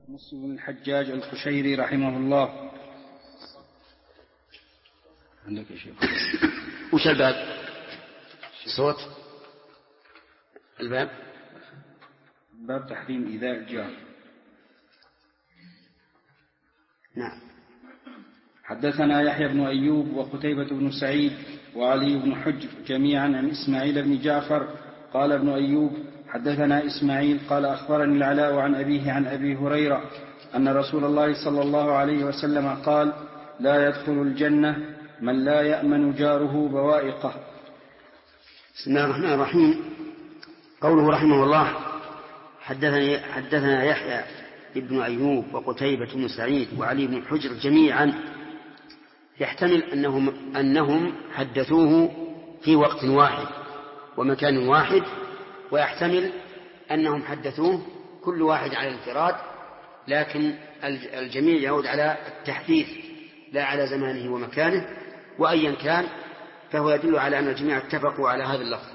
مسلم بن الحجاج القشيري رحمه الله. عندك يا شيخ؟ وش الباب؟ صوت الباب؟ باب تحريم إيذاء الجار. نعم. حدثنا يحيى بن أيوب وقتيبة بن سعيد وعلي بن حجر جميعا عن إسماعيل بن جعفر قال ابن أيوب حدثنا إسماعيل قال أخبرني العلاء عن أبيه عن أبي هريرة أن رسول الله صلى الله عليه وسلم قال: لا يدخل الجنة من لا يأمن جاره بوائقه. بسم الله الرحمن الرحيم. قوله رحمه الله: حدثنا يحيى ابن أيوب وقتيبة بن سعيد وعلي بن حجر جميعا، يحتمل أنهم حدثوه في وقت واحد ومكان واحد، ويحتمل أنهم حدثوه كل واحد على الانفراد، لكن الجميع يعود على التحديث لا على زمانه ومكانه، وأيا كان فهو يدل على أن الجميع اتفقوا على هذا اللفظ.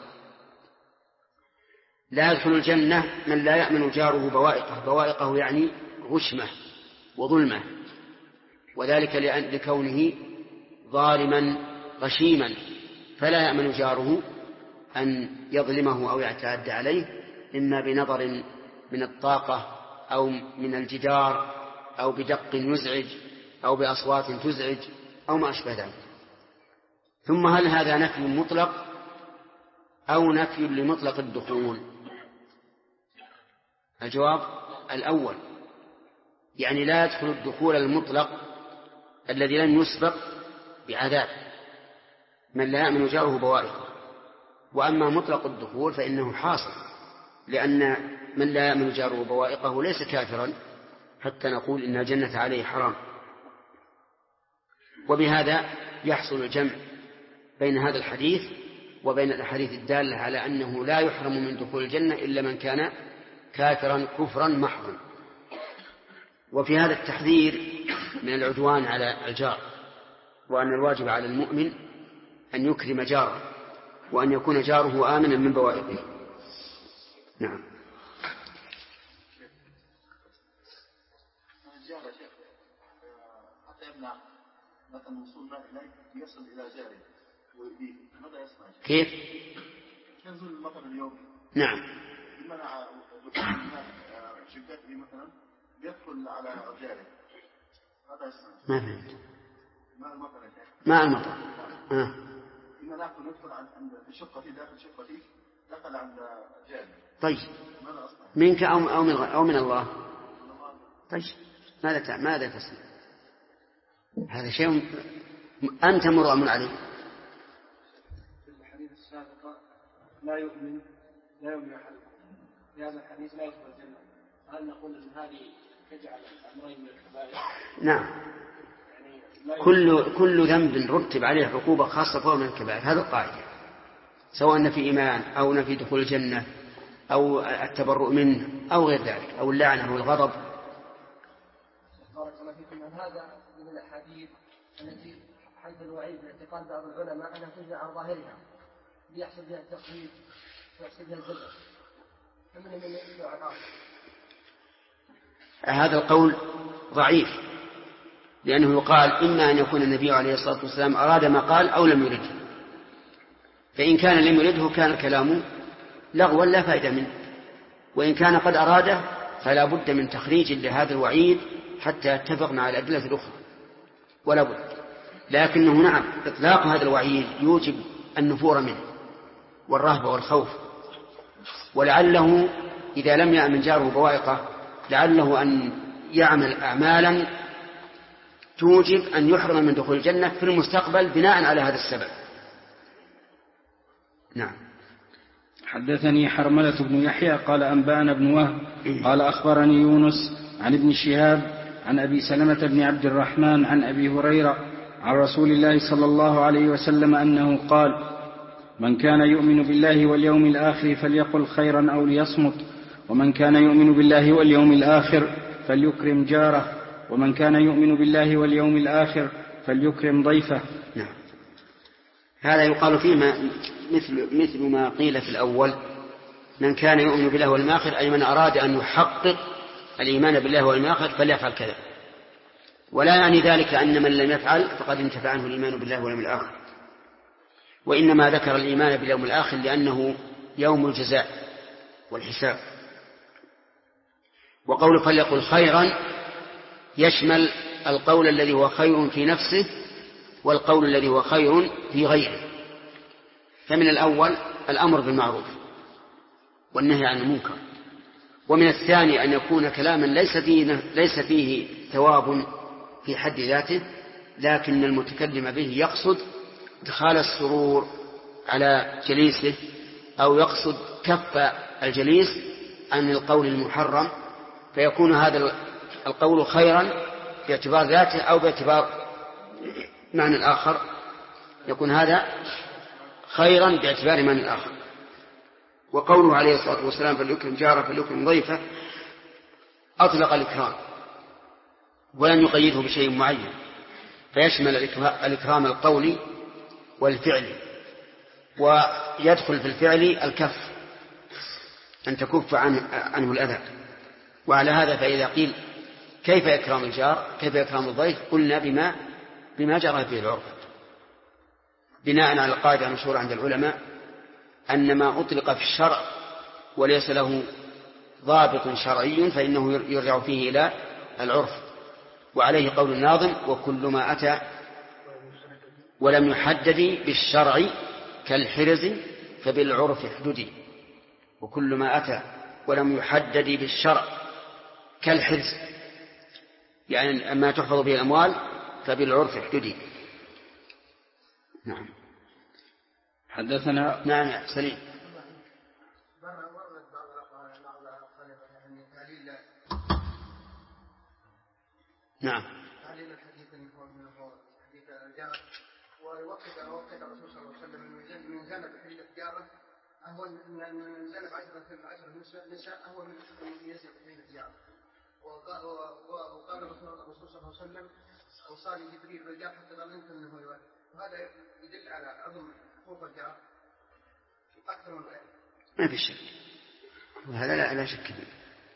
لا يدخل الجنة من لا يأمن جاره بوائقه. بوائقه يعني غشمة وظلمة، وذلك لكونه ظالما غشيما، فلا يأمن جاره أن يظلمه أو يعتاد عليه، إما بنظر من الطاقة أو من الجدار أو بدق يزعج أو بأصوات تزعج أو ما أشبه ذلك. ثم هل هذا نفي مطلق أو نفي لمطلق الدخول؟ الجواب الأول، يعني لا يدخل الدخول المطلق الذي لم يسبق بعذاب من لا يأمن جاره بوائقه. وأما مطلق الدخول فإنه حاصل، لأن من لا يأمن جاره بوائقه ليس كافرا حتى نقول إن الجنة عليه حرام. وبهذا يحصل الجمع بين هذا الحديث وبين الأحاديث الدالة على أنه لا يحرم من دخول الجنة إلا من كان كافرا كفرا محضا. وفي هذا التحذير من العدوان على الجار، وأن الواجب على المؤمن أن يكرم جاره وأن يكون جاره آمنا من بوائقه. نعم. حتى يمنع مثلا وصول ماء إليه يصل إلى جاره ويؤذيه، ماذا يصنع؟ كيف؟ ينزل المطر اليوم. نعم. منع شقته مثلا يدخل على جاره، ماذا يصنع؟ ما فهمت. ماء المطر. ماء المطر. إما نحن ندخل عند شقتي، داخل شقتي دخل عند جاره. طيب. منك أو من الله؟ طيب. ماذا تصنع؟ هذا شيء أنت مرغم عليه. في الحديث السابق لا يؤمن أحد، في هذا الحديث لا يدخل الجنة. هل نقول أن هذه تجعل الأمرين من الكبائر؟ نعم. يعني كل ذنب رتب عليه عقوبة خاصة فهو من الكبائر، هذا القاعدة، سواء نفي إيمان أو نفي دخول الجنة أو التبرؤ منه أو غير ذلك أو اللعنة أو الغضب. بارك الله فيكم. هذا من الأحاديث التي حيث الوعيد باعتقاد بعض العلماء أنها تجري على ظاهرها ليحصل بها التقليد ويحصل بها الزبط، فمن العقاب. هذا القول ضعيف، لأنه يقال إما أن يكون النبي عليه الصلاة والسلام أراد ما قال أو لم يرده، فإن كان لم يرده كان كلامه لغوا لا فائدة منه، وإن كان قد أراده فلا بد من تخريج لهذا الوعيد حتى يتفق مع الأدلة الأخرى، ولا بد. لكنه نعم، إطلاق هذا الوعيد يوجب النفور منه والرهبة والخوف، ولعله إذا لم يأمن جاره بوائقه لعله أن يعمل أعمالا توجب أن يحرم من دخول الجنة في المستقبل بناء على هذا السبب. نعم. حدثني حرملة بن يحيى قال أنبأنا بن وهب قال أخبرني يونس عن ابن شهاب عن أبي سلمة بن عبد الرحمن عن أبي هريرة عن رسول الله صلى الله عليه وسلم أنه قال: من كان يؤمن بالله واليوم الآخر فليقل خيرا أو ليصمت، ومن كان يؤمن بالله واليوم الآخر فليكرم جاره، ومن كان يؤمن بالله واليوم الآخر فليكرم ضيفه. نعم. هذا يقال فيه مثل ما قيل في الأول: من كان يؤمن بالله واليوم الآخر، أي من أراد أن يحقق الإيمان بالله واليوم الآخر فليفعل كذا، ولا يعني ذلك أن من لم يفعل فقد انتفع عنه الإيمان بالله واليوم الآخر، وإنما ذكر الإيمان باليوم الآخر لأنه يوم الجزاء والحساب. وقول فليقل خيرا يشمل القول الذي هو خير في نفسه والقول الذي هو خير في غيره. فمن الأول الأمر بالمعروف والنهي عن المنكر، ومن الثاني أن يكون كلاما ليس فيه ثواب في حد ذاته، لكن المتكلم به يقصد إدخال السرور على جليسه أو يقصد كف الجليس عن القول المحرم، فيكون هذا القول خيرا باعتبار ذاته أو باعتبار معنى آخر، يكون هذا خيرا باعتبار معنى آخر. وقوله عليه الصلاة والسلام فليكرم جاره فليكرم ضيفه أطلق الإكرام ولم يقيده بشيء معين، فيشمل الإكرام القولي والفعلي، ويدخل في الفعل الكف أن تكف عنه الأذى. وعلى هذا فإذا قيل كيف إكرام الجار كيف إكرام الضيف قلنا بما جرى به العرف، بناء على القاعدة المشهورة عند العلماء أن ما أطلق في الشرع وليس له ضابط شرعي فإنه يرجع فيه إلى العرف. وعليه قول الناظم وكل ما أتى ولم يحدد بالشرع كالحرز فبالعرف احددي. وكل ما أتى ولم يحدد بالشرع كالحرز، يعني ما تحفظ به الأموال فبالعرف احددي. نعم. حدثنا نعم سليم. نعم. تعليل الحديث من حديث الجار ووقت الرسول صلى الله عليه وسلم من زنب حديث الجاره هو من زنب 10 نساء هو من يزن حديث الجاره. وقال الرسول صلى الله عليه وسلم أوصاني جبريل بالجار حتى ظننت أنه يوالي، وهذا يدل على عظم حقوق الجار أكثر من غيره. ما في شك، وهذا لا شك فيه.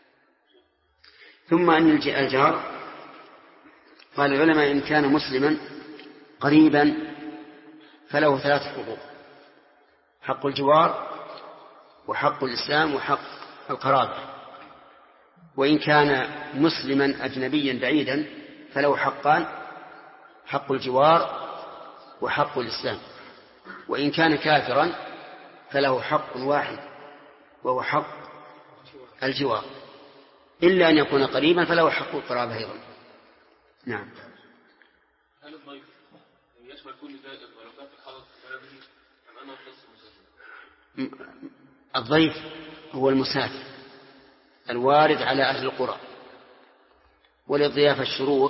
ثم أن الجار قال العلماء إن كان مسلما قريبا فله 3 حقوق: حق الجوار وحق الإسلام وحق القرابة. وإن كان مسلما أجنبيا بعيدا فله حقان: حق الجوار وحق الإسلام. وإن كان كافرا فله حق واحد وهو حق الجوار، إلا أن يكون قريبا فله حق القرابة أيضا. نعم. هل الضيف يشمل كل ذلك ولو كان في الحضر في بلده أم أنه يختص المسافر؟ الضيف هو المسافر الوارد على أهل القرى، وللضيافة الشروط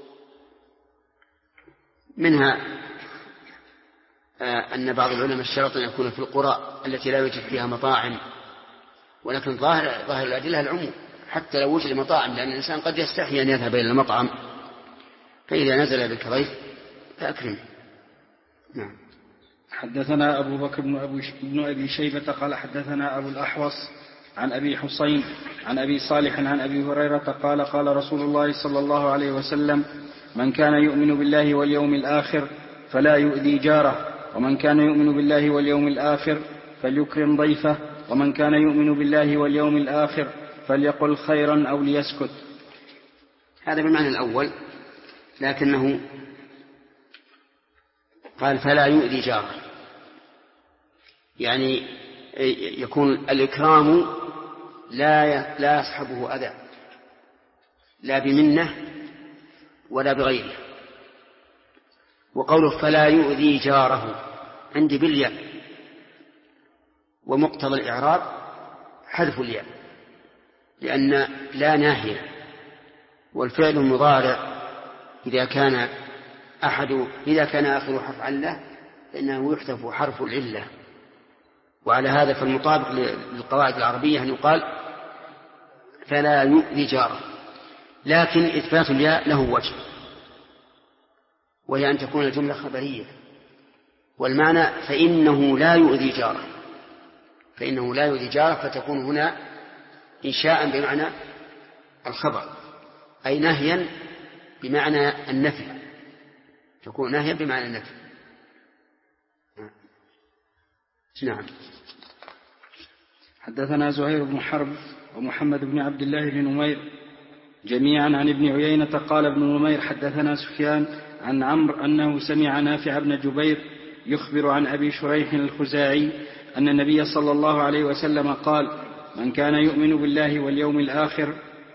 منها أن بعض العلماء اشترط أن يكون في القرى التي لا يوجد فيها مطاعم، ولكن ظاهر الأدلة العموم حتى لو وجد مطاعم، لأن الإنسان قد يستحي أن يذهب إلى المطعم، فإذا نزل بك ضيف فأكرمه. نعم. حدثنا أبو بكر بن أبي شيبة قال حدثنا أبو الأحوص عن أبي حسين عن أبي صالح عن أبي هريرة قال قال رسول الله صلى الله عليه وسلم من كان يؤمن بالله واليوم الآخر فلا يؤذي جاره، ومن كان يؤمن بالله واليوم الآخر فليكرم ضيفه، ومن كان يؤمن بالله واليوم الآخر فليقل خيرا أو ليسكت. هذا بالمعنى الأول، لكنه قال فلا يؤذي جاره، يعني يكون الإكرام لا يصحبه أذى، لا بمنه ولا بغيره. وقوله فلا يؤذي جاره عندي بالياء، ومقتضى الإعراب حذف الياء لأن لا ناهية، والفعل المضارع إذا كان آخر حرف علة فإنه يحذف حرف العلة. وعلى هذا فالمطابق للقواعد العربية أن يقال فلا يؤذي جاره، لكن إثبات الياء له وجه، وهي أن تكون الجملة خبرية، والمعنى فإنه لا يؤذي جاره، فتكون هنا إنشاء بمعنى الخبر، أي نهيا بمعنى النفي، تكون نهيا بمعنى النفي. نعم. حدثنا زهير بن حرب ومحمد بن عبد الله بن نمير جميعا عن ابن عيينة قال ابن نمير حدثنا سفيان عن عمرو أنه سمع نافع بن جبير يخبر عن أبي شريح الخزاعي أن النبي صلى الله عليه وسلم قال: من كان يؤمن بالله واليوم الآخر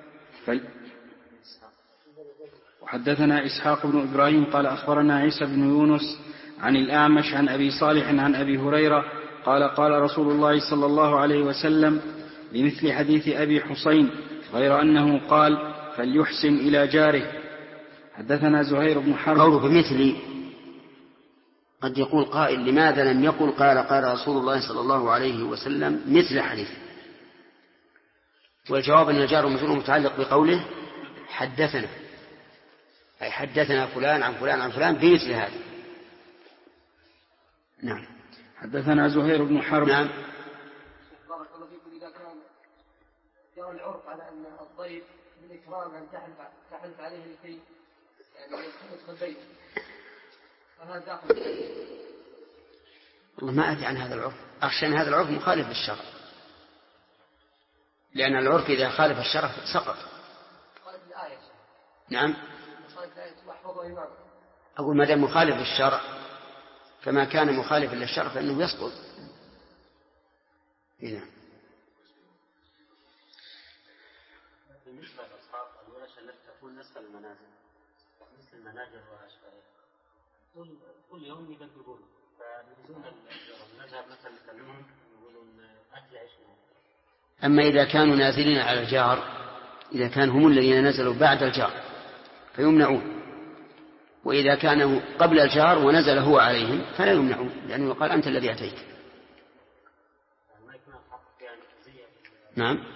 وحدثنا إسحاق بن إبراهيم قال أخبرنا عيسى بن يونس عن الأعمش عن أبي صالح عن أبي هريرة قال: قال رسول الله صلى الله عليه وسلم بمثل حديث أبي حسين غير أنه قال: فليحسن إلى جاره. حدثنا زهير بن حرب. قوله بمثل قد يقول قائل: لماذا لم يقل قال رسول الله صلى الله عليه وسلم مثل حديث؟ والجواب أن الجار والمجرور متعلق بقوله حدثنا، أي حدثنا فلان عن فلان عن فلان بمثل هذا. نعم. حدثنا زهير بن حرب. نعم. بارك الله فيكم. إذا كان جرى العرف على أن الضيف بالإكرام أن تحلف عليه لكي يدخل بيته، فهذا داخل. والله ما أدري عن هذا العرف، أخشى أن هذا العرف مخالف للشرع، لأن العرف إذا خالف الشرع سقط. نعم. أقول ما دام مخالف للشرع فما كان مخالفا للشرع فإنه يسقط. نعم. بالنسبة لأصحاب الورش التي تكون نسخ المنازل مثل المناجر وأشباهها كل يوم يبدلون، فنزول نذهب مثلا نكلمهم يقولون أكل عيش. أما إذا كانوا نازلين على الجار، إذا كان هم الذين نزلوا بعد الجار فيمنعون، وإذا كانوا قبل الجار ونزل هو عليهم فلا يمنعون، لأنه قال أنت الذي أتيت. نعم.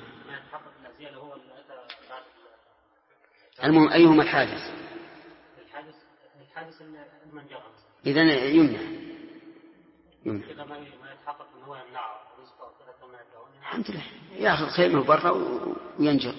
المهم أيهما الحادث؟ إذن يمنع. الحمد لله يأخذ خيمه برا وينجر.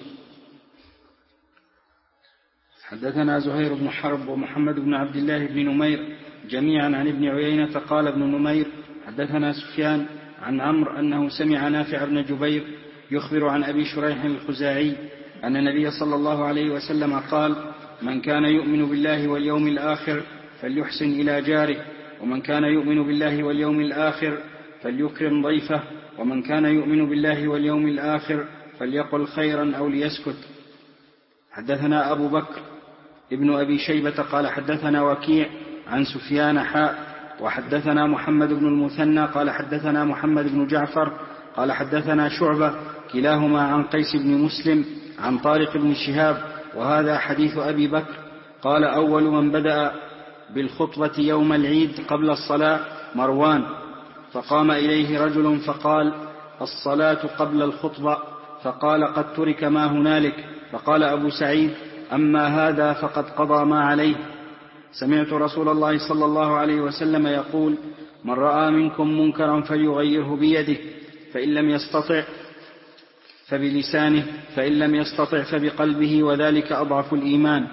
حدثنا زهير بن حرب ومحمد بن عبد الله بن نمير جميعا عن ابن عيينة قال ابن نمير حدثنا سفيان عن عمرو أنه سمع نافع بن جبير يخبر عن أبي شريح الخزاعي أن النبي صلى الله عليه وسلم قال: من كان يؤمن بالله واليوم الآخر فليحسن إلى جاره، ومن كان يؤمن بالله واليوم الآخر فليكرم ضيفه، ومن كان يؤمن بالله واليوم الآخر فليقل خيرا أو ليسكت. حدثنا أبو بكر ابن أبي شيبة قال حدثنا وكيع عن سفيان وحدثنا محمد بن المثنى قال حدثنا محمد بن جعفر قال حدثنا شعبة كلاهما عن قيس بن مسلم عن طارق بن شهاب وهذا حديث أبي بكر. قال: أول من بدأ بالخطبة يوم العيد قبل الصلاة مروان، فقام إليه رجل فقال: الصلاة قبل الخطبة، فقال: قد ترك ما هنالك. فقال أبو سعيد: أما هذا فقد قضى ما عليه. سمعت رسول الله صلى الله عليه وسلم يقول: من رأى منكم منكرا فليغيره بيده، فإن لم يستطع فبلسانه، فإن لم يستطع فبقلبه، وذلك أضعف الإيمان.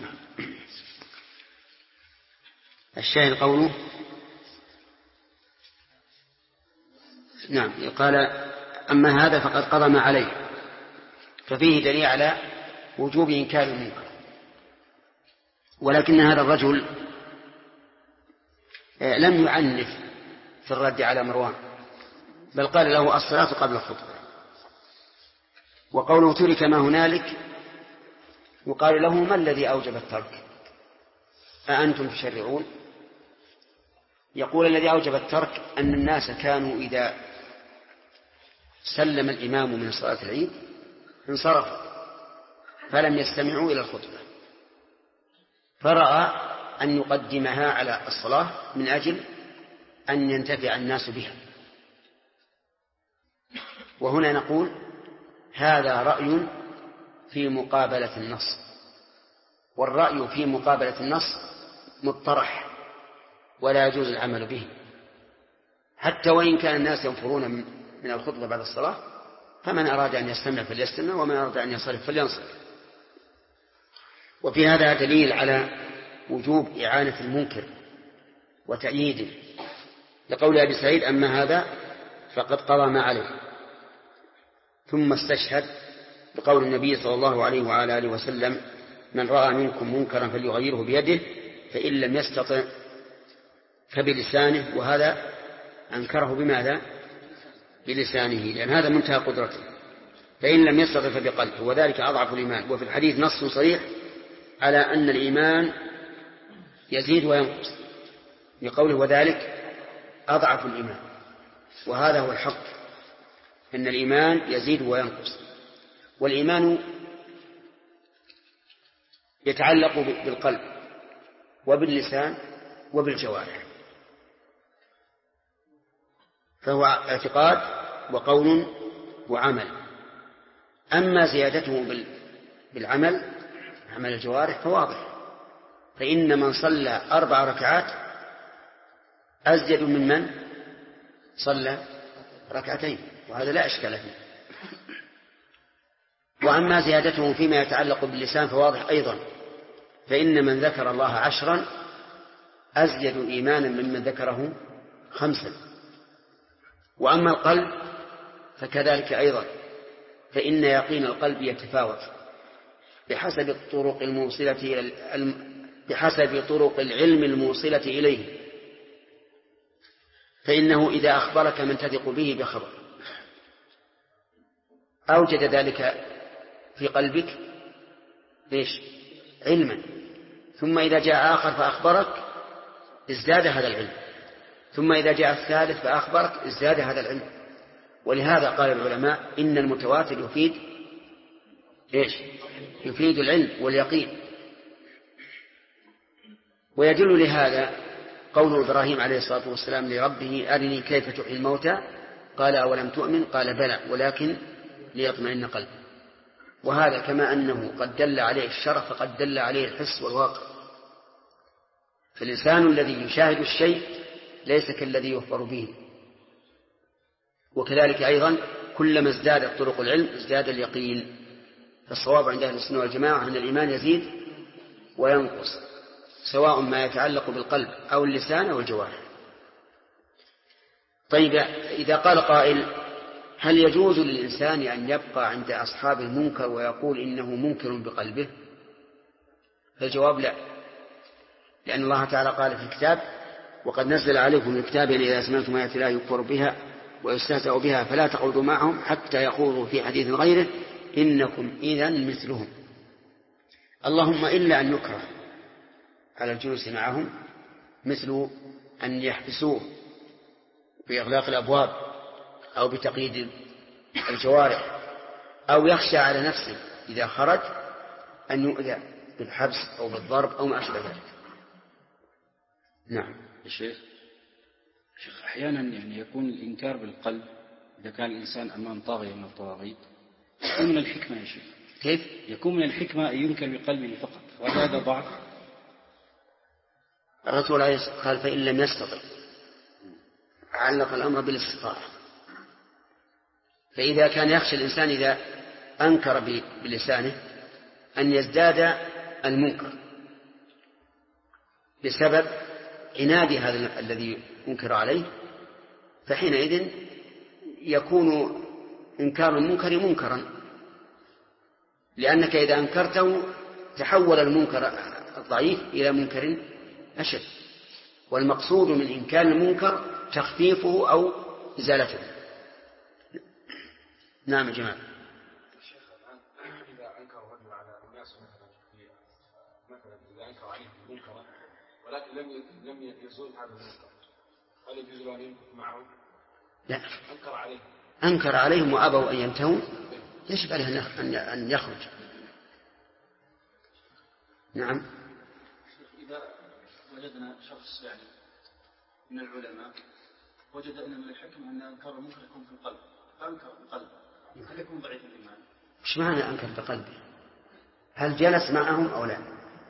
الشاهد قوله نعم قال: أما هذا فقد قضى ما عليه، ففيه دليل على وجوب إنكار المنكر. ولكن هذا الرجل لم يعنف في الرد على مروان، بل قال له: الصلاة قبل الخطبة. وقوله ترك ما هنالك وقال له: ما الذي أوجب الترك؟ أأنتم تشرعون؟ يقول: الذي أوجب الترك أن الناس كانوا إذا سلم الإمام من صلاة العيد انصرفوا فلم يستمعوا إلى الخطبة، فرأى أن يقدمها على الصلاة من أجل أن ينتفع الناس بها. وهنا نقول: هذا رأي في مقابلة النص، والرأي في مقابلة النص مطرح ولا يجوز العمل به، حتى وإن كان الناس ينفرون من الخطبة بعد الصلاة، فمن أراد أن يستمع فليستمع، ومن أراد أن ينصرف فلينصرف. وفي هذا دليل على وجوب إعانة المنكر وتأييده، لقول أبي سعيد: أما هذا فقد قضى ما عليه. ثم استشهد بقول النبي صلى الله عليه وعلى آله وسلم: من رأى منكم منكرا فليغيره بيده، فإن لم يستطع فبلسانه. وهذا أنكره بماذا؟ بلسانه، لأن هذا منتهى قدرته. فإن لم يستطع فبقلبه، وذلك أضعف الإيمان. وفي الحديث نص صريح على أن الإيمان يزيد وينقص، بقوله: وذلك أضعف الإيمان. وهذا هو الحق، أن الإيمان يزيد وينقص. والإيمان يتعلق بالقلب وباللسان وبالجوارح، فهو اعتقاد وقول وعمل. أما زيادته بالعمل، عمل الجوارح، فواضح. فإن من صلى 4 ركعات أزيد من صلى 2 ركعات، وهذا لا إشكال فيه. وأما زيادته فيما يتعلق باللسان فواضح أيضا، فإن من ذكر الله 10 أزيد إيمانا ممن ذكره 5. وأما القلب فكذلك أيضا، فإن يقين القلب يتفاوت بحسب طرق العلم الموصلة إليه. فإنه إذا أخبرك من تثق به بخبر أوجد ذلك في قلبك علما، ثم إذا جاء آخر فأخبرك ازداد هذا العلم، ثم إذا جاء الثالث فأخبرك ازداد هذا العلم. ولهذا قال العلماء: إن المتواتر يفيد العلم واليقين. ويدل لهذا قول إبراهيم عليه الصلاة والسلام لربه: أرني كيف تحيي الموتى، قال: أولم تؤمن؟ قال: بلى، ولكن ليطمئن قلبي. وهذا كما أنه قد دل عليه الشرع فقد دل عليه الحس والواقع. فالإنسان الذي يشاهد الشيء ليس كالذي يخبر به. وكذلك أيضا كلما ازدادت طرق العلم ازداد اليقين. فالصواب عند أهل السنة والجماعة أن الإيمان يزيد وينقص، سواء ما يتعلق بالقلب أو اللسان أو الجوارح. طيب، إذا قال قائل: هل يجوز للإنسان أن يبقى عند أصحاب المنكر ويقول إنه منكر بقلبه؟ فالجواب لا، لأن الله تعالى قال في الكتاب: وقد نزل عليكم الكتاب إذا سمعتم آيات الله يكفر بها ويستهزأ بها فلا تقعدوا معهم حتى يخوضوا في حديث غيره إنكم إذن مثلهم. اللهم إلا أن يكره على الجلوس معهم، مثل أن يحبسوه بإغلاق الأبواب أو بتقييد الجوارح، أو يخشى على نفسه إذا خرج أن يؤذى بالحبس أو بالضرب أو ما أشبه ذلك. نعم. الشيخ أحيانا يكون الإنكار بالقلب إذا كان الإنسان أمام طاغية من الطواغيت، يكون من الحكمة يا شيخ. كيف؟ يكون من الحكمة أن ينكر بقلبه فقط، وهذا ضعف. الرسول عليه الصلاة والسلام قال: فإن لم يستطع، علق الأمر بالاستطاعة. فإذا كان يخشى الإنسان إذا أنكر بلسانه أن يزداد المنكر بسبب عناد هذا الذي أنكر عليه، فحينئذ يكون إنكار المنكر منكرا، لأنك إذا أنكرته تحول المنكر الضعيف إلى منكر أشد، والمقصود من إنكار المنكر تخفيفه أو إزالته. نعم يا جماعة. الشيخ الآن إذا أنكر الرجل على أناس مثلا إذا أنكر عليه منكرا ولكن لم يزول هذا المنكر، هل يجوز أن ينكر معهم؟ لا، أنكر عليهم وأبوا أن ينتهوا، يجب عليه أن يخرج. نعم. إذا وجدنا شخص من العلماء وجد أن من الحكم أن أنكر المنكر يكون في القلب، فأنكر بالقلب، هل يكون ضعيف الإيمان؟ مش معنى أنكر بقلبه؟ هل جلس معهم أو لا؟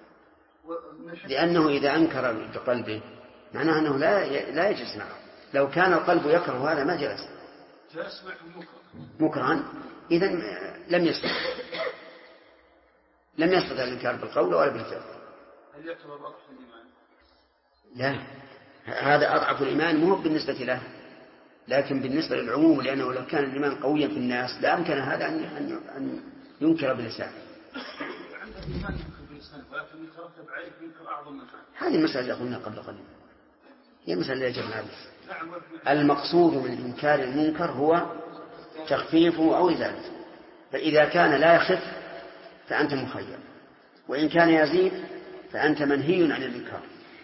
لأنه إذا أنكر بقلبه معناه أنه لا يجلس معهم. لو كان القلب يكره هذا ما جلس. جلس معهم مكرها، إذن لم يستطع. لم يستطع الإنكار بالقول ولا بالفعل. هل يعتبر أضعف الإيمان؟ لا، هذا أضعف الإيمان مو بالنسبة له، لكن بالنسبة للعموم، لأنه لو كان الإيمان قويا في الناس لا أمكن هذا أن ينكر باللسان. هذه المسألة قلنا قبل قليل، هي مسألة يجب نعرف. المقصود من إنكار المنكر هو تخفيفه أو إزالته، فإذا كان لا يخف فأنت مخير، وإن كان يزيد فأنت منهي عن الإنكار.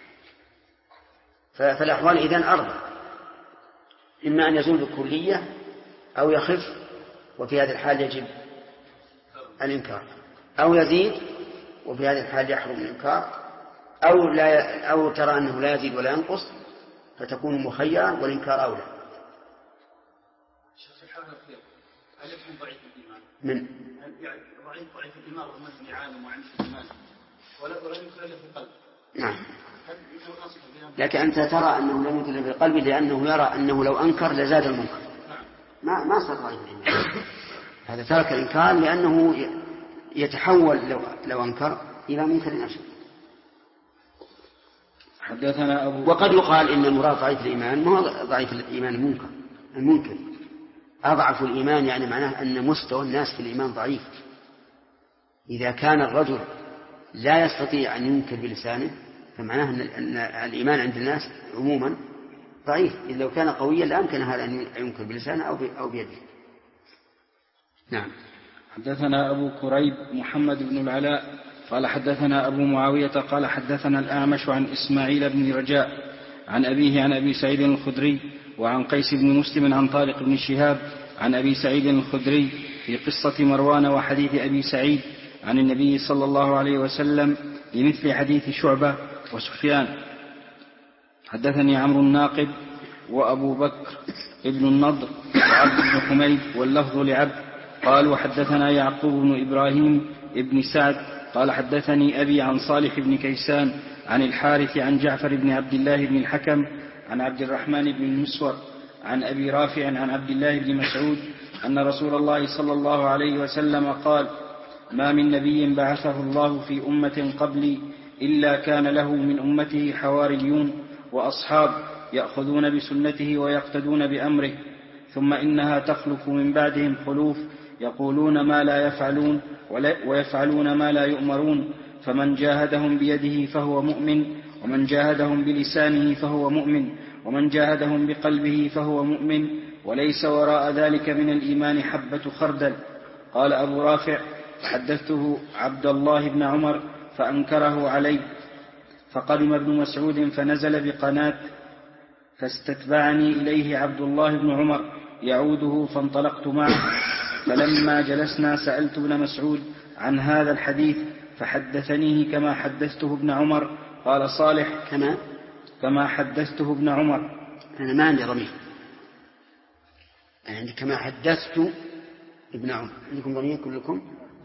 فالأحوال إذن أربع، إما أن يزول بالكلية أو يخف، وفي هذه الحال يجب الإنكار، أو يزيد وفي هذه الحال يحرم الإنكار، أو ترى أنه لا يزيد ولا ينقص فتكون مخيرا والإنكار أولى. هل يكون ضعيف الإيمان؟ من؟ يعني ضعيف الإيمان رغم أنه عالم وعنده الإيمان ولا يدخل في القلب. نعم. لكن أنت ترى أنه لم يدخل في القلب لأنه يرى أنه لو أنكر لزاد المنكر. ما صار ضعيف الإيمان. هذا ترك الإنكار لأنه يتحول لو أنكر إلى منكر أشد. حدثنا وقد يقال إن المراد ضعيف الإيمان ما هو ضعيف الإيمان المنكر. أضعف الإيمان يعني معناه أن مستوى الناس في الإيمان ضعيف. إذا كان الرجل لا يستطيع أن ينكر بلسانه فمعناه أن الإيمان عند الناس عموما ضعيف. إذا لو كان قويا لا يمكن هذا أن ينكر بلسانه أو بيده. نعم. حدثنا أبو كريب محمد بن العلاء قال حدثنا أبو معاوية قال حدثنا الأعمش عن إسماعيل بن رجاء عن أبيه عن أبي سعيد الخدري وعن قيس بن مسلم عن طارق بن شهاب عن أبي سعيد الخدري في قصة مروان وحديث أبي سعيد عن النبي صلى الله عليه وسلم بمثل حديث شعبة وسفيان. حدثني عمرو الناقد وأبو بكر ابن النضر وعبد بن حميد واللفظ لعبد قال وحدثنا يعقوب بن إبراهيم ابن سعد قال حدثني أبي عن صالح بن كيسان عن الحارث عن جعفر بن عبد الله بن الحكم عن عبد الرحمن بن المسور عن أبي رافع عن عبد الله بن مسعود أن رسول الله صلى الله عليه وسلم قال ما من نبي بعثه الله في أمة قبلي إلا كان له من أمته حواريون وأصحاب يأخذون بسنته ويقتدون بأمره ثم إنها تخلف من بعدهم خلوف يقولون ما لا يفعلون ويفعلون ما لا يؤمرون فمن جاهدهم بيده فهو مؤمن ومن جاهدهم بلسانه فهو مؤمن ومن جاهدهم بقلبه فهو مؤمن وليس وراء ذلك من الإيمان حبة خردل. قال أبو رافع فحدثته عبد الله بن عمر فأنكره علي فقدم ابن مسعود فنزل بقناة فاستتبعني إليه عبد الله بن عمر يعوده فانطلقت معه فلما جلسنا سألت ابن مسعود عن هذا الحديث فحدثنيه كما حدثته ابن عمر. قال صالح كما حدثته ابن عمر. أنا ما عندي ضمير، عندي كما حدثت ابن عمر. عندكم ضمير كلكم؟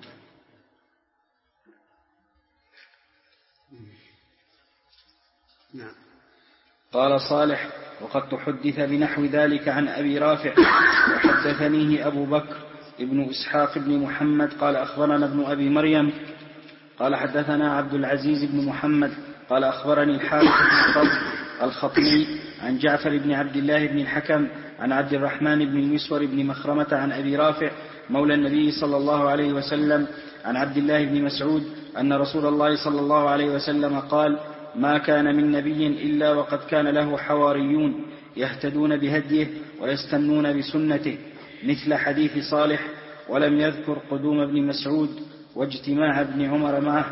نعم. قال صالح وقد تحدث بنحو ذلك عن أبي رافع وحدثنيه أبو بكر ابن إسحاق بن محمد قال أخبرنا ابن أبي مريم قال حدثنا عبد العزيز بن محمد قال أخبرني الحارث بن الخطمي عن جعفر بن عبد الله بن الحكم عن عبد الرحمن بن المسور بن مخرمة عن أبي رافع مولى النبي صلى الله عليه وسلم عن عبد الله بن مسعود أن رسول الله صلى الله عليه وسلم قال ما كان من نبي إلا وقد كان له حواريون يهتدون بهديه ويستنون بسنته مثل حديث صالح ولم يذكر قدوم ابن مسعود واجتماع ابن عمر معه.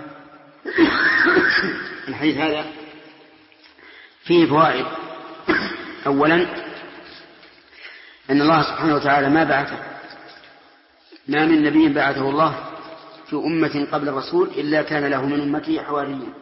الحديث هذا فيه فوائد. أولا أن الله سبحانه وتعالى ما من نبي بعثه الله في أمة قبل الرسول إلا كان له من أمته حواريون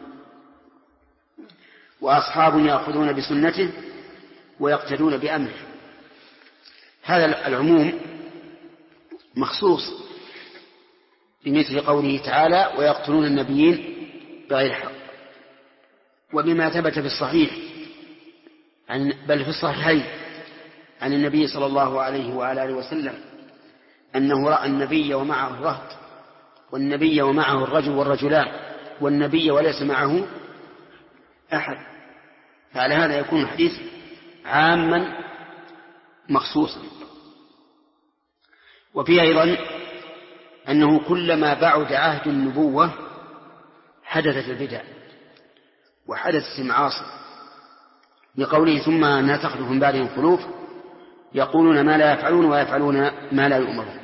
وأصحاب يأخذون بسنته ويقتدون بأمره. هذا العموم مخصوص بمثل قوله تعالى ويقتلون النبيين بغير حق، وبما ثبت في الصحيح بل في الصحيحين عن النبي صلى الله عليه وعلى آله وسلم أنه رأى النبي ومعه الرهط والنبي ومعه الرجل والرجلان والنبي وليس معه أحد، فعلى هذا يكون الحديث عاما مخصوصا. وفيه أيضا أنه كلما بعد عهد النبوة حدثت البدع وحدثت المعاصي، لقوله ثم أنها تخلف من بعدهم خلوف يقولون ما لا يفعلون ويفعلون ما لا يؤمرون.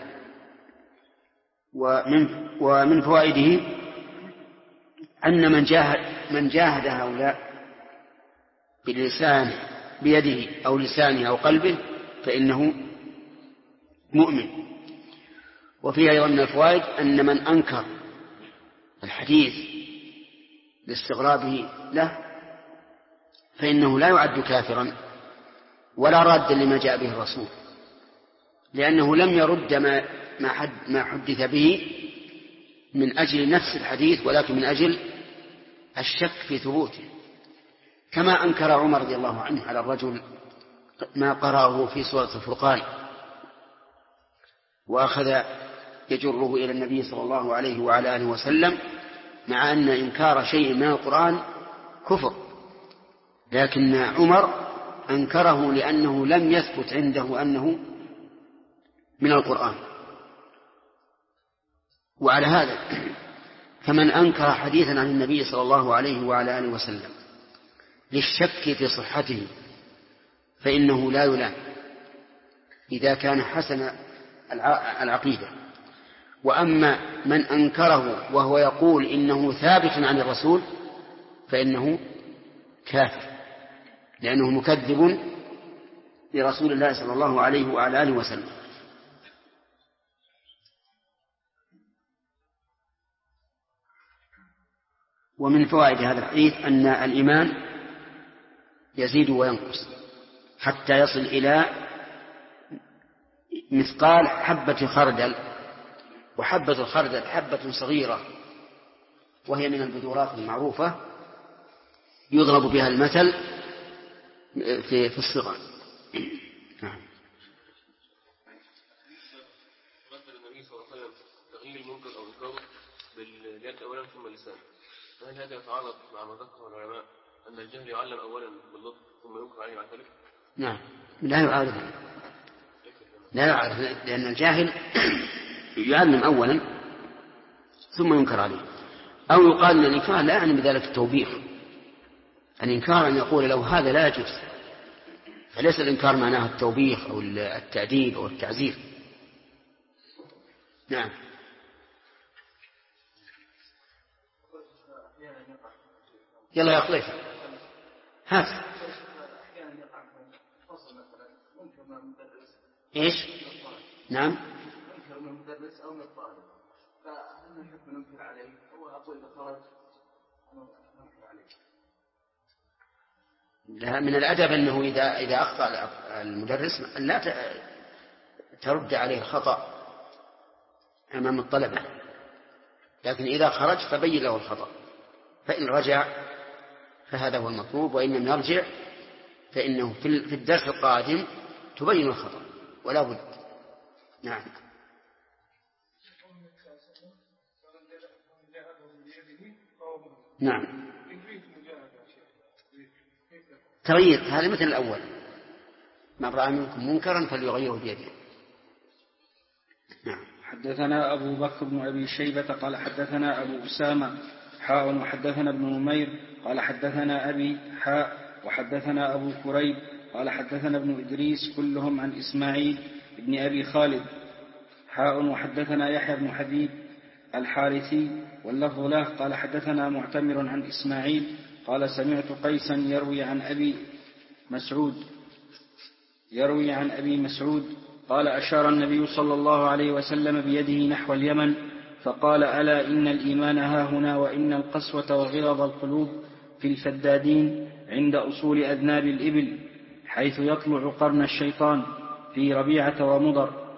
ومن فوائده أن من جاهد هؤلاء باللسان بيده أو لسانه أو قلبه فإنه مؤمن. وفيه أيضا من الفوائد أن من أنكر الحديث لاستغرابه له فإنه لا يعد كافرا ولا رادا لما جاء به الرسول، لأنه لم يرد ما حدث به من أجل نفس الحديث ولكن من أجل الشك في ثبوته، كما أنكر عمر رضي الله عنه على الرجل ما قرأه في سورة الفرقان وأخذ يجره إلى النبي صلى الله عليه وعلى آله وسلم، مع أن إنكار شيء من القرآن كفر، لكن عمر أنكره لأنه لم يثبت عنده أنه من القرآن. وعلى هذا فمن أنكر حديثا عن النبي صلى الله عليه وعلى آله وسلم للشك في صحته فإنه لا يلام إذا كان حسن العقيدة. وأما من أنكره وهو يقول إنه ثابت عن الرسول فإنه كافر، لأنه مكذب لرسول الله صلى الله عليه وعلى آله وسلم. ومن فوائد هذا الحديث أن الإيمان يزيد وينقص حتى يصل إلى مثقال حبة خردل، وحبة الخردل حبة صغيرة وهي من البذورات المعروفة يضرب بها المثل في الصغر. مثل النبي صلى الله عليه وسلم تغيير المنكر أو إنكاره باليد أولا ثم اللسان، فهل هذا يتعارض مع ما ذكره العلماء أن الجهل يعلم أولا باللطف ثم ينكر عليه بعد ذلك؟ نعم، لا يعارض، لأن الجاهل يعلم أولا ثم ينكر عليه. أو يقال أن الإنكار لا يعني بذلك التوبيخ، الإنكار أن يقول له هذا لا يجوز، فليس الإنكار معناه التوبيخ أو التأديب أو التعزير. نعم. يلا يا خليفة هات. إيش؟ نعم. منكر من المدرس أو من الطالب، فهل نحب ننكر عليه؟ هو أقول إذا خرج ننكر عليه. لا، من الأدب أنه إذا أخطأ المدرس لا ترد عليه الخطأ أمام الطلبة، لكن إذا خرج فبين له الخطأ، فإن رجع فهذا هو المطلوب، وإن لم يرجع فإنه في الدرس القادم تبين الخطأ ولا بد. نعم. نعم. تغيير هذا مثل الأول، من رأى منكم منكرا فليغيره بيده. نعم. حدثنا أبو بكر بن أبي شيبة قال حدثنا أبو أسامة وحدثنا ابن نمير قال حدثنا أبي وحدثنا أبو كريب قال حدثنا ابن إدريس كلهم عن إسماعيل ابن أبي خالد وحدثنا يحيى بن حبيب الحارثي واللفظ له قال حدثنا معتمر عن إسماعيل قال سمعت قيسا يروي عن أبي مسعود قال أشار النبي صلى الله عليه وسلم بيده نحو اليمن فقال ألا إن الإيمان هاهنا وإن القسوة وغلظ القلوب في الفدادين عند أصول أذناب الإبل حيث يطلع قرن الشيطان في ربيعة ومضر.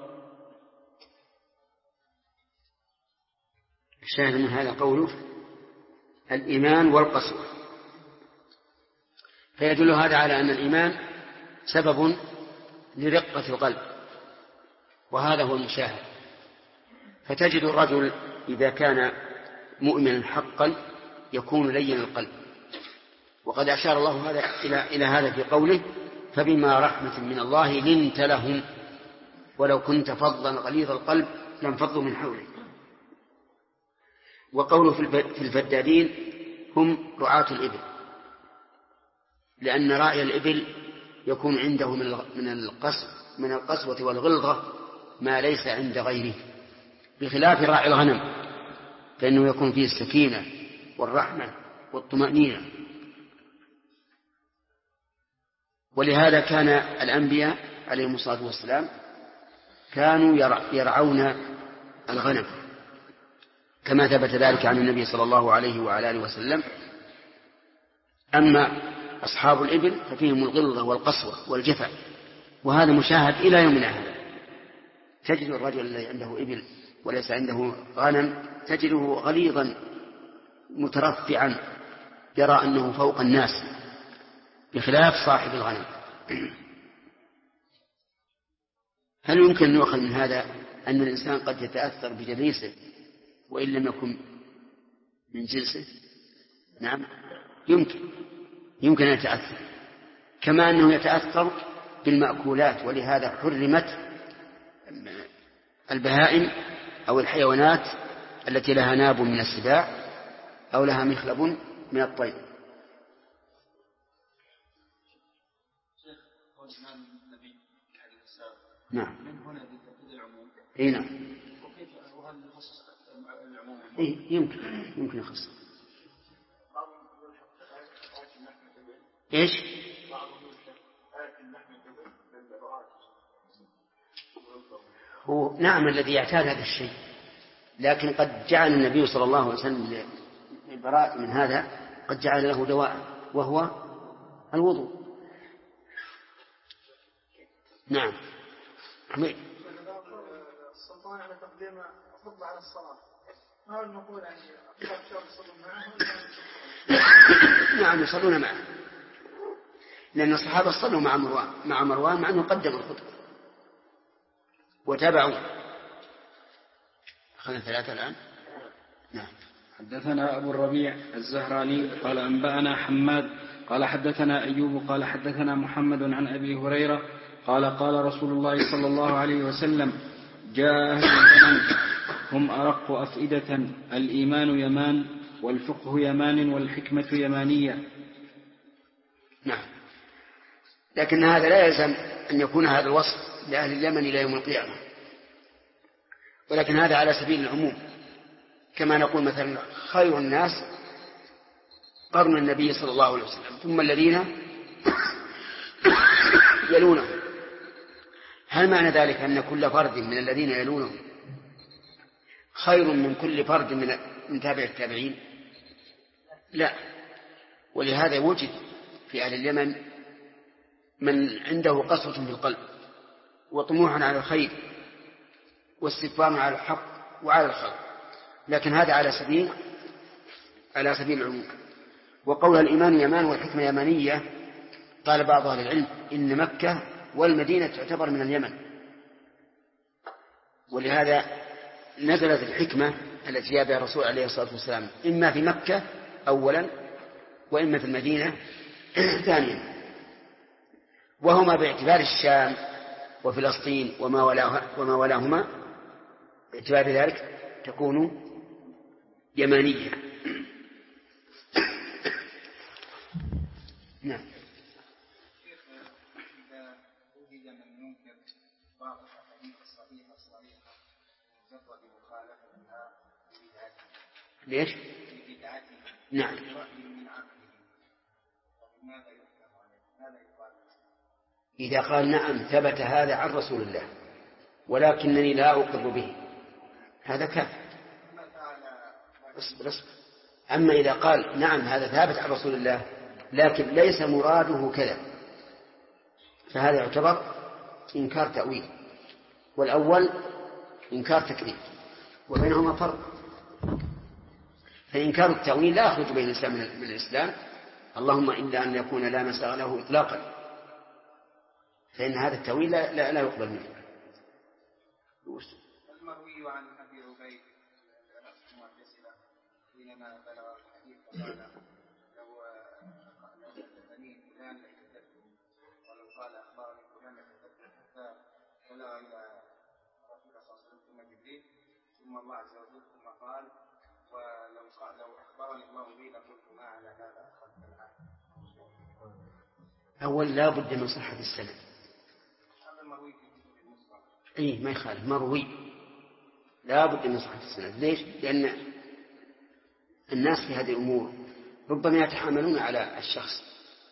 الشاهد من هذا قوله الإيمان والقسوة، فيدل هذا على أن الإيمان سبب لرقة القلب، وهذا هو المشاهد. فتجد الرجل إذا كان مؤمنا حقا يكون لين القلب. وقد أشار الله إلى هذا في قوله فبما رحمة من الله لنت لهم ولو كنت فظا غليظ القلب لانفضوا من حولك. وقوله في الفدادين هم رعاة الإبل، لأن راعي الإبل يكون عنده من القسوة والغلظة ما ليس عند غيره، بخلاف راعي الغنم فإنه يكون فيه السكينة والرحمة والطمأنينة. ولهذا كان الأنبياء عليهم الصلاة والسلام كانوا يرعون الغنم، كما ثبت ذلك عن النبي صلى الله عليه وعلى آله وسلم. أما أصحاب الإبل ففيهم الغلظة والقسوة والجفع، وهذا مشاهد إلى يومنا هذا. تجد الرجل الذي عنده إبل وليس عنده غنم تجده غليظا مترفعا يرى أنه فوق الناس، بخلاف صاحب الغنم. هل يمكن أن يؤخذ من هذا أن الإنسان قد يتأثر بجليسه وإن لم يكن من جنسه؟ نعم، يمكن أن يتأثر، كما أنه يتأثر بالمأكولات، ولهذا حرمت البهائم أو الحيوانات التي لها ناب من السباع أو لها مخلب من الطير. نعم. اي نعم. يمكن يخص. ايش؟ هو نعم الذي يعتاد هذا الشيء، لكن قد جعل النبي صلى الله عليه وسلم للبراءة من هذا قد جعل له دواء وهو الوضوء. نعم. السلطان على تقديم الخطبة على الصلاة، ما هو نقول يعني يصلون معه؟ نعم يصلون معه، لأن الصحابة صلوا مع مروان مع أنه قدم الخطبة وتابعوا. أخذنا 3 الآن. نعم. حدثنا أبو الربيع الزهراني قال أنبأنا حماد قال حدثنا أيوب قال حدثنا محمد عن أبي هريرة قال قال رسول الله صلى الله عليه وسلم جاء أهل اليمن هم أرق أفئدة، الإيمان يمان والفقه يمان والحكمة يمانية. نعم. لكن هذا لا يلزم أن يكون هذا الوصف لأهل اليمن إلى يوم القيامة، ولكن هذا على سبيل العموم، كما نقول مثلا خير الناس قرن النبي صلى الله عليه وسلم ثم الذين يلونه. هل معنى ذلك أن كل فرد من الذين يلونه خير من كل فرد من تابع التابعين؟ لا. ولهذا وجد في أهل اليمن من عنده قسوة في القلب وطموح على الخير واستكبار على الحق وعلى الخير، لكن هذا على سبيل العموم. وقول الإيمان يمان والحكمة يمانية قال بعض أهل العلم إن مكة والمدينة تعتبر من اليمن، ولهذا نزلت الحكمة التي جاء بها الرسول عليه الصلاة والسلام إما في مكة أولا وإما في المدينة ثانيا، وهما باعتبار الشام وفلسطين وما ولاهما باعتبار ذلك تكون يمانية. نعم. إذا وجد من ينكر بعض الأحاديث الصحيحة جرد مخالفتها بدعته. ليش؟ بدعته. نعم. برأي من عقله، فماذا يحكم عليه؟ ماذا يقال؟ إذا قال نعم ثبت هذا عن رسول الله ولكنني لا أقر به، هذا كافر. اصبر. أما إذا قال نعم هذا ثابت عن رسول الله لكن ليس مراده كذا، فهذا يعتبر إنكار تأويل، والأول إنكار تكذيب، وبينهما فرق. فإنكار التأويل لا يخرج بين الإسلام من الإسلام، اللهم إلا أن يكون لا مساغ له إطلاقا، فإن هذا التأويل لا يقبل منه. المروي عن أبي عبيد هنا بلغ الحديث فقال لو حدثني فلان لكذبته، ولو قال أخبرني فلان لكذبته، فبلغ إلى رسول الله صلى الله عليه وسلم ثم جبريل ثم الله عز وجل ثم قال لو أخبرني الله به لقلت ما على هذا أخذت الآن. أول لا بد من صحة السند. هذا مروي في كتب المصطلح. إيه ما يخالف مروي، لا بد من صحة السند. ليش؟ لأن الناس في هذه الأمور ربما يتحاملون على الشخص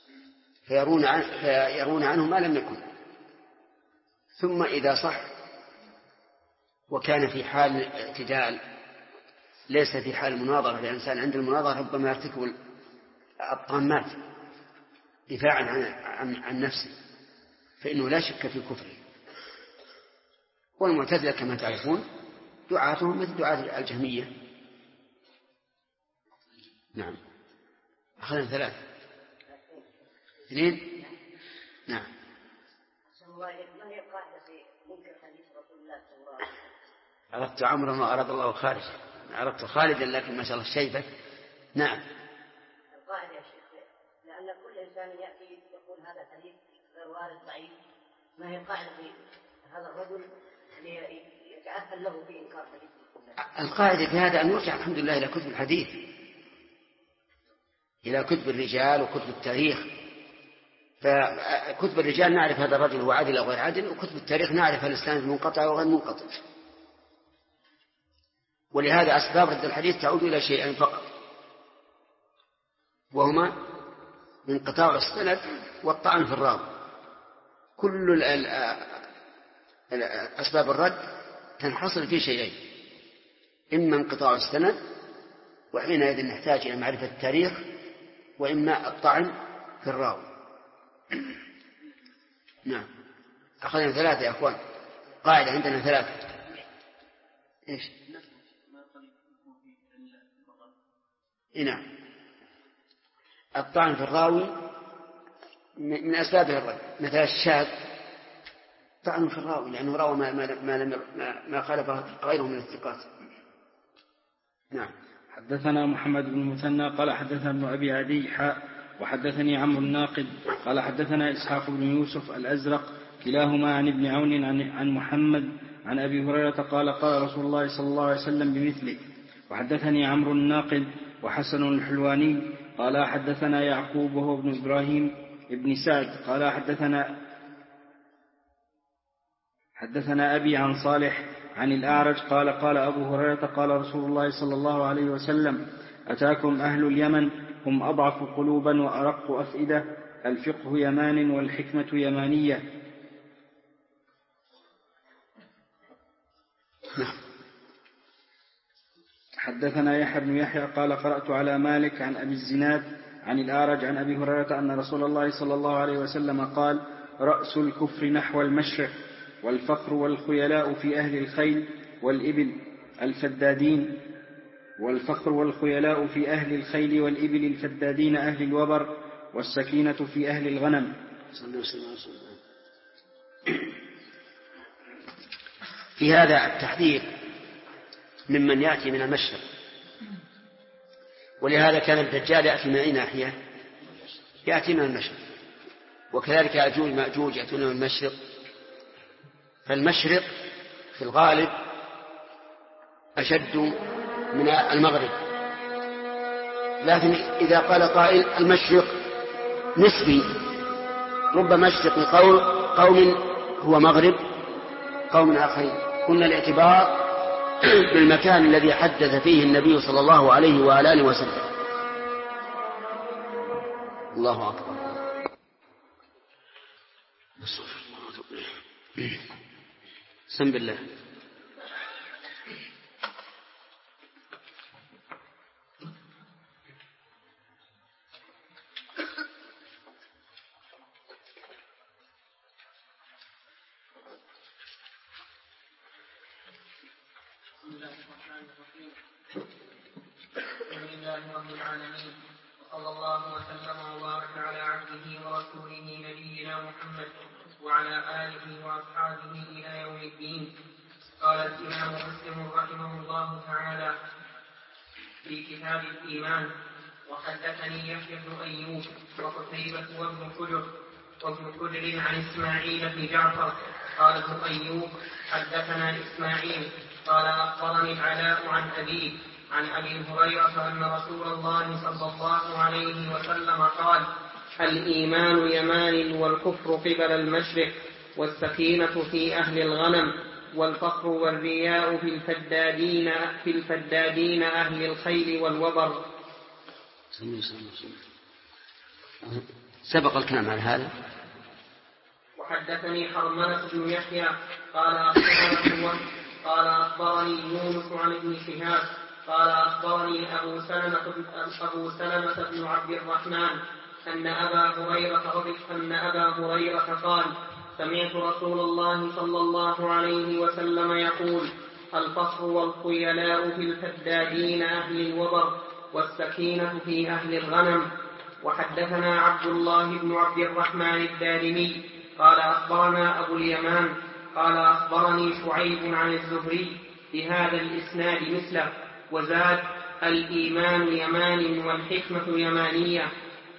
فيرون عنه ما لم يكن، ثم إذا صح وكان في حال اعتدال ليس في حال المناظرة، الإنسان عند المناظرة ربما يرتكب الطامات دفاعا عن نفسه، فإنه لا شك في كفره. والمعتزلة كما تعرفون دعاتهم مثل دعاة الجهمية. نعم أخذنا 3 2. نعم. ما هي القاعدة في منكر حديث رسول الله صلى الله عليه وسلم؟ عرفت عمرا وأراد الله خارج، عرفت خالدا لكن ما شاء الله شيبة. نعم. القاعدة يا شيخ، لأن كل إنسان يأتي يقول هذا الحديث غير وارد ضعيف، ما هي القاعدة في هذا الرجل يتعهد له في إنكار حديث رسول الله؟ القاعدة في هذا أن نرجع الحمد لله إلى كتب الحديث، إلى كتب الرجال وكتب التاريخ. فكتب الرجال نعرف هذا الرجل هو عادل أو غير عادل، وكتب التاريخ نعرف هل الإسناد منقطع أو غير منقطع. ولهذا أسباب رد الحديث تعود إلى شيئين فقط، وهما انقطاع السند والطعن في الراوي. كل أسباب الرد تنحصر في شيئين، إما انقطاع السند وحينئذ نحتاج إلى معرفة التاريخ، وإما الطعن في الراوي. نعم. أخذنا 3 يا أخوان، قاعدة عندنا 3. إيش؟ نعم. الطعن في الراوي من أسبابه الرد، مثل الشاذ طعن في الراوي لأنه روى ما خالف غيره من الثقات. نعم. حدثنا محمد بن المثنى قال حدثنا ابن أبي عدي وحدثني عمرو الناقد قال حدثنا إسحاق بن يوسف الأزرق كلاهما عن ابن عون عن محمد عن أبي هريرة قال قال رسول الله صلى الله عليه وسلم بمثله. وحدثني عمرو الناقد وحسن الحلواني قال حدثنا يعقوب وهو ابن إبراهيم ابن سعد قال حدثنا أبي عن صالح عن الأعرج قال قال أبو هريرة قال رسول الله صلى الله عليه وسلم أتاكم أهل اليمن هم أضعف قلوبا وأرق أفئدة، الفقه يمان والحكمة يمانية. حدثنا يحيى بن يحيى قال قرأت على مالك عن أبي الزناد عن الأعرج عن أبي هريرة أن رسول الله صلى الله عليه وسلم قال رأس الكفر نحو المشرق، والفقر والخيلاء في أهل الخيل والإبل الفدادين، والفقر والخيلاء في أهل الخيل والإبل الفدادين أهل الوبر، والسكينة في أهل الغنم. في هذا التحذير ممن يأتي من المشرق، ولهذا كان الدجال يأتي من أي ناحية؟ يأتي من المشرق، وكذلك يأجوج مأجوج يأتون من المشرق. فالمشرق في الغالب أشد من المغرب، لكن إذا قال قائل المشرق نسبي، رب مشرق قوم هو مغرب قوم آخرين. قلنا الاعتبار بالمكان الذي حدث فيه النبي صلى الله عليه وآله وسلم. الله أكبر. بسم الله. الحمد لله رب العالمين، وصلى الله وسلم وبارك على عبده ورسوله نبينا محمد وعلى آله وأصحابه إلى يوم الدين. قال الإمام مسلم رحمه الله تعالى: في كتاب الإيمان. وحدثني يحيى بن أيوب وقتيبة وابن حجر عن إسماعيل بن جعفر قال ابن أيوب حدثنا إسماعيل قال أخبرني العلاء عن أبيه عن أبي هريرة أن رسول الله صلى الله عليه وسلم قال: الإيمان يمان والكفر قبل المشرق، والسكينة في أهل الغنم، والفخر والرياء في الفدادين أهل الخيل والوبر. سبق الكلام على هذا. وحدثني حرملة بن يحيى قال أخبرني يونس عن ابن شهاب قال أخبرني أبو سلمة بن عبد الرحمن أن أبا هريرة قال: سمعت رسول الله صلى الله عليه وسلم يقول: الفخر والخيلاء في الفدادين أهل الوبر، والسكينة في أهل الغنم. وحدثنا عبد الله بن عبد الرحمن الدارمي قال أخبرنا أبو اليمان قال أخبرني شعيب عن الزهري بهذا الإسناد مثله، وزاد: الإيمان يمان والحكمة يمانية.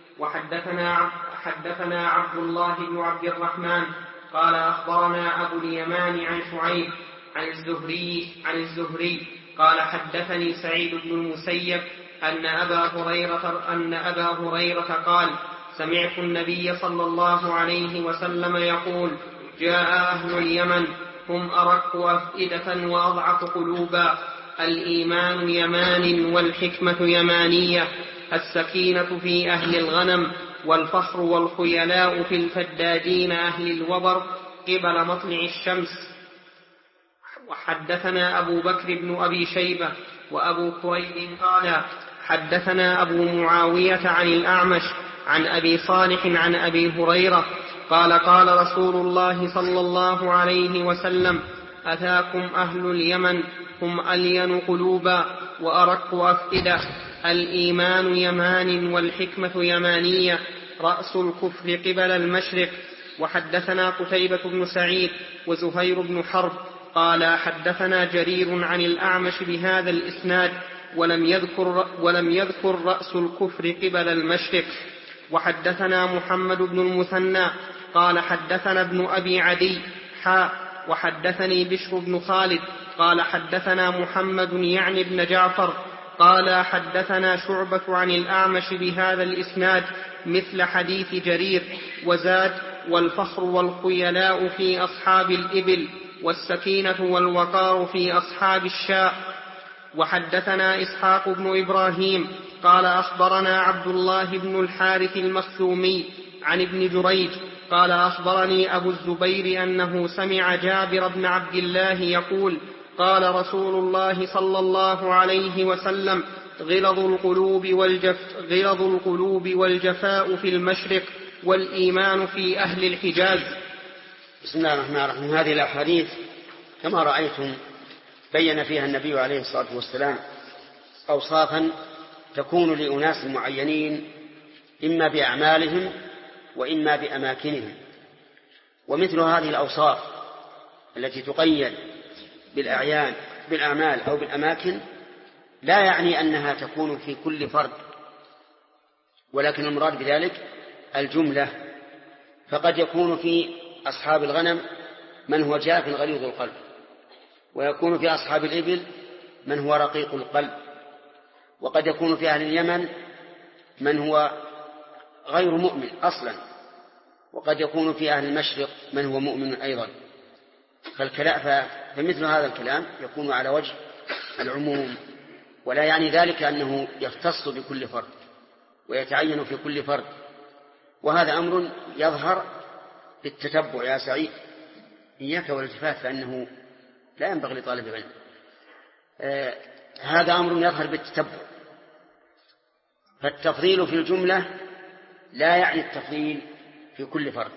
وحدثنا عبد الله بن عبد الرحمن قال أخبرنا أبو اليمان عن شعيب عن الزهري قال: حدثني سعيد بن المسيب أن أبا هريرة قال: سمعت النبي صلى الله عليه وسلم يقول: جاء أهل اليمن هم أرق أفئدة وأضعف قلوبا، الإيمان يمان والحكمة يمانية، السكينة في أهل الغنم، والفخر والخيلاء في الفدادين أهل الوبر قبل مطلع الشمس. وحدثنا أبو بكر بن أبي شيبة وأبو كريب قال: حدثنا أبو معاوية عن الأعمش عن أبي صالح عن أبي هريرة قال: قال رسول الله صلى الله عليه وسلم: أتاكم أهل اليمن هم ألين قلوبا وأرق أفئدة، الإيمان يمان والحكمة يمانية، رأس الكفر قبل المشرق. وحدثنا قتيبة بن سعيد وزهير بن حرب قال: حدثنا جرير عن الأعمش بهذا الإسناد ولم يذكر رأس الكفر قبل المشرق. وحدثنا محمد بن المثنى قال: حدثنا ابن أبي عدي وحدثني بشر بن خالد قال: حدثنا محمد يعني بن جعفر قال: حدثنا شعبة عن الأعمش بهذا الإسناد مثل حديث جرير، وزاد: والفخر والخيلاء في أصحاب الإبل، والسكينة والوقار في أصحاب الشاء. وحدثنا إسحاق بن إبراهيم قال: أخبرنا عبد الله بن الحارث المخزومي عن ابن جريج قال: أخبرني أبو الزبير أنه سمع جابر بن عبد الله يقول: قال رسول الله صلى الله عليه وسلم: غلظ القلوب والجفاء في المشرق، والإيمان في أهل الحجاز. بسم الله الرحمن الرحيم. هذه الأحاديث كما رأيتم بين فيها النبي عليه الصلاة والسلام أوصافا تكون لأناس معينين إما بأعمالهم وإما بأماكنهم. ومثل هذه الأوصاف التي تقيد بالأعمال أو بالأماكن لا يعني أنها تكون في كل فرد، ولكن المراد بذلك الجملة. فقد يكون في أصحاب الغنم من هو جاف غليظ القلب، ويكون في أصحاب الإبل من هو رقيق القلب، وقد يكون في أهل اليمن من هو غير مؤمن أصلا، وقد يكون في أهل المشرق من هو مؤمن أيضا. فمثل هذا الكلام يكون على وجه العموم، ولا يعني ذلك أنه يختص بكل فرد ويتعين في كل فرد. وهذا أمر يظهر بالتتبع يا سعيد، إياك والالتفات فإنه لا ينبغي لطالب العلم. هذا أمر يظهر بالتتبع. فالتفضيل في الجملة لا يعني التفضيل في كل فرد.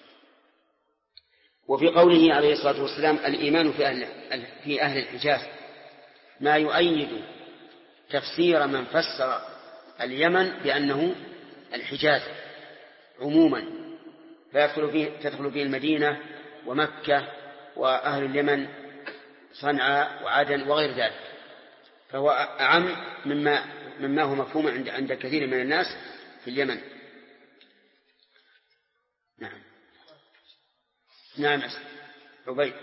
وفي قوله عليه الصلاة والسلام: الإيمان في أهل الحجاز، ما يؤيد تفسير من فسر اليمن بأنه الحجاز عموما، تدخل فيه المدينة ومكة وأهل اليمن صنعاء وعدن وغير ذلك. فهو أعم مما هو مفهوم عند كثير من الناس في اليمن. نعم عبيد.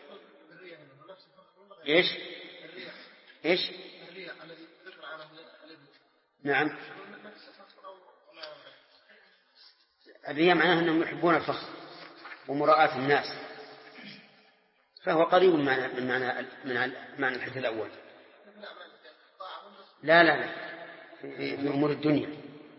إيش نعم الرياء معناه أنهم يحبون الفخر ومراءة الناس، فهو قريب من معنى الحديث الأول. لا في أمور الدنيا.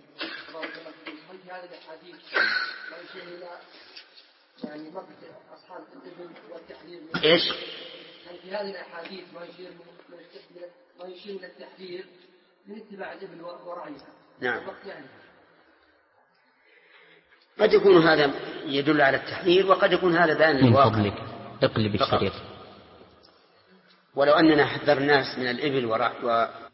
يعني مقت أصحاب الإبل والتحذير إيش؟ يعني في هذه الأحاديث ما يشير إلى التحذير من اتباع الإبل ورعيها. نعم. قد يكون هذا يدل على التحذير وقد يكون هذا بيان للواقع. من فضلك اقلب الشريط. ولو أننا حذر الناس من الإبل